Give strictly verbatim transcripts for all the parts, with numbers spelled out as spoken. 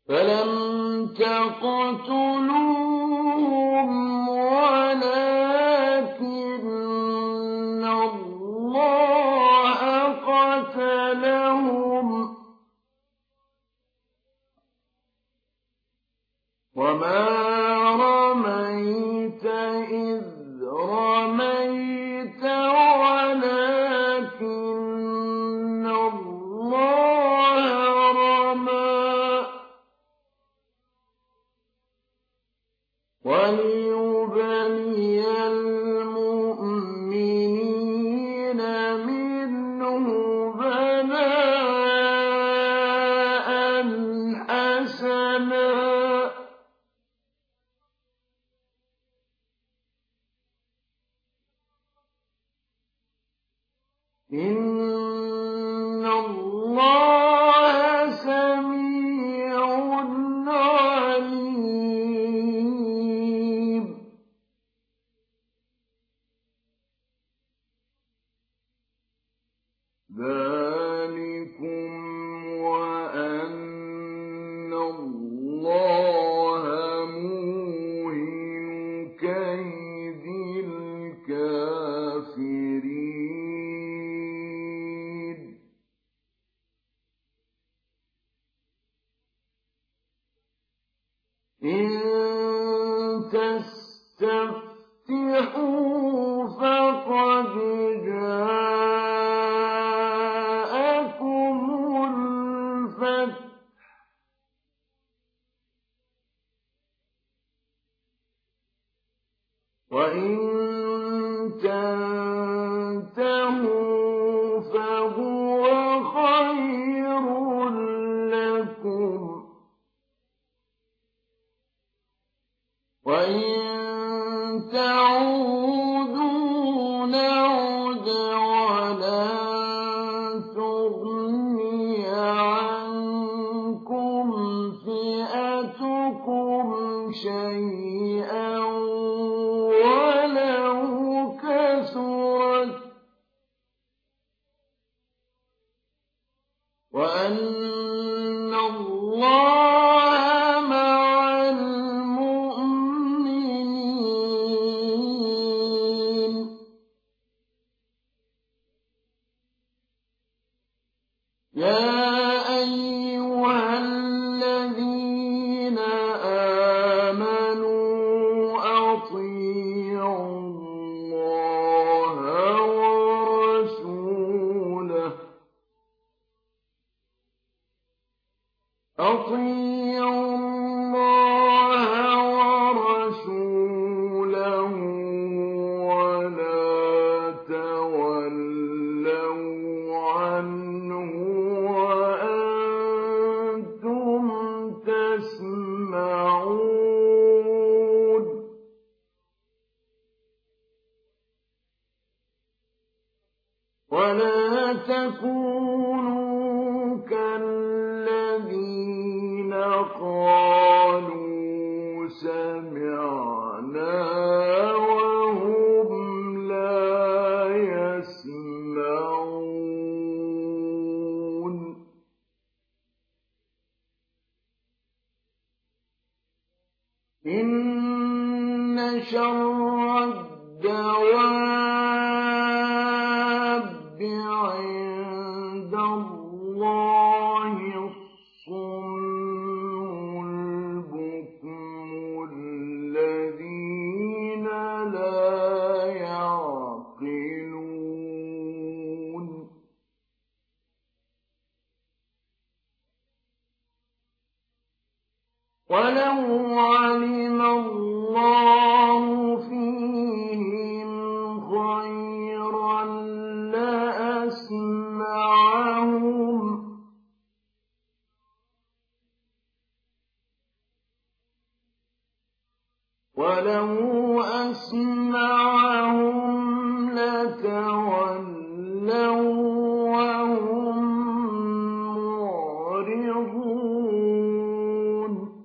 فلم تقتلوهم ولكن الله قتلهم وما رميت إذ رميت ولكن الله رمى وليبلي المؤمنين منه بلاء حسنا إن الله سميع عليم ذلكم وأن الله موهن كيد الكافرين إن تستفتحوا فقد جاءكم الفتح وإن تنتهوا فهو خير لكم وإن تعودوا نعد ولن تغني عنكم فئتكم شيئا ولو كثرت وأن الله مع المؤمنين يا أيها الذين آمنوا أطيعوا الله ورسوله أطيعوا الله ورسوله ولا تولوا عنه وأنتم تسمعون ولا تكونوا كالذين قالوا سمعنا وهم لا يسمعون إن شر الدواب عند الله الصم البكم الذين لا يعقلون ولو علم الله فيهم خيرا لأسمعهم ولو أسمعهم لتولوا وهم معرضون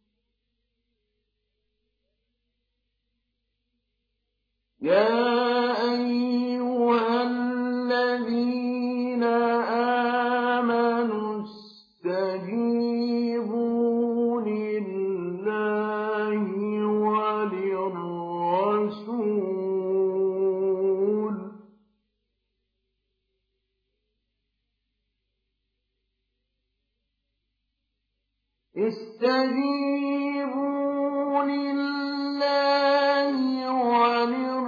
يا أيها الذين آمنوا استجيبوا استجيبوا لله وللرسول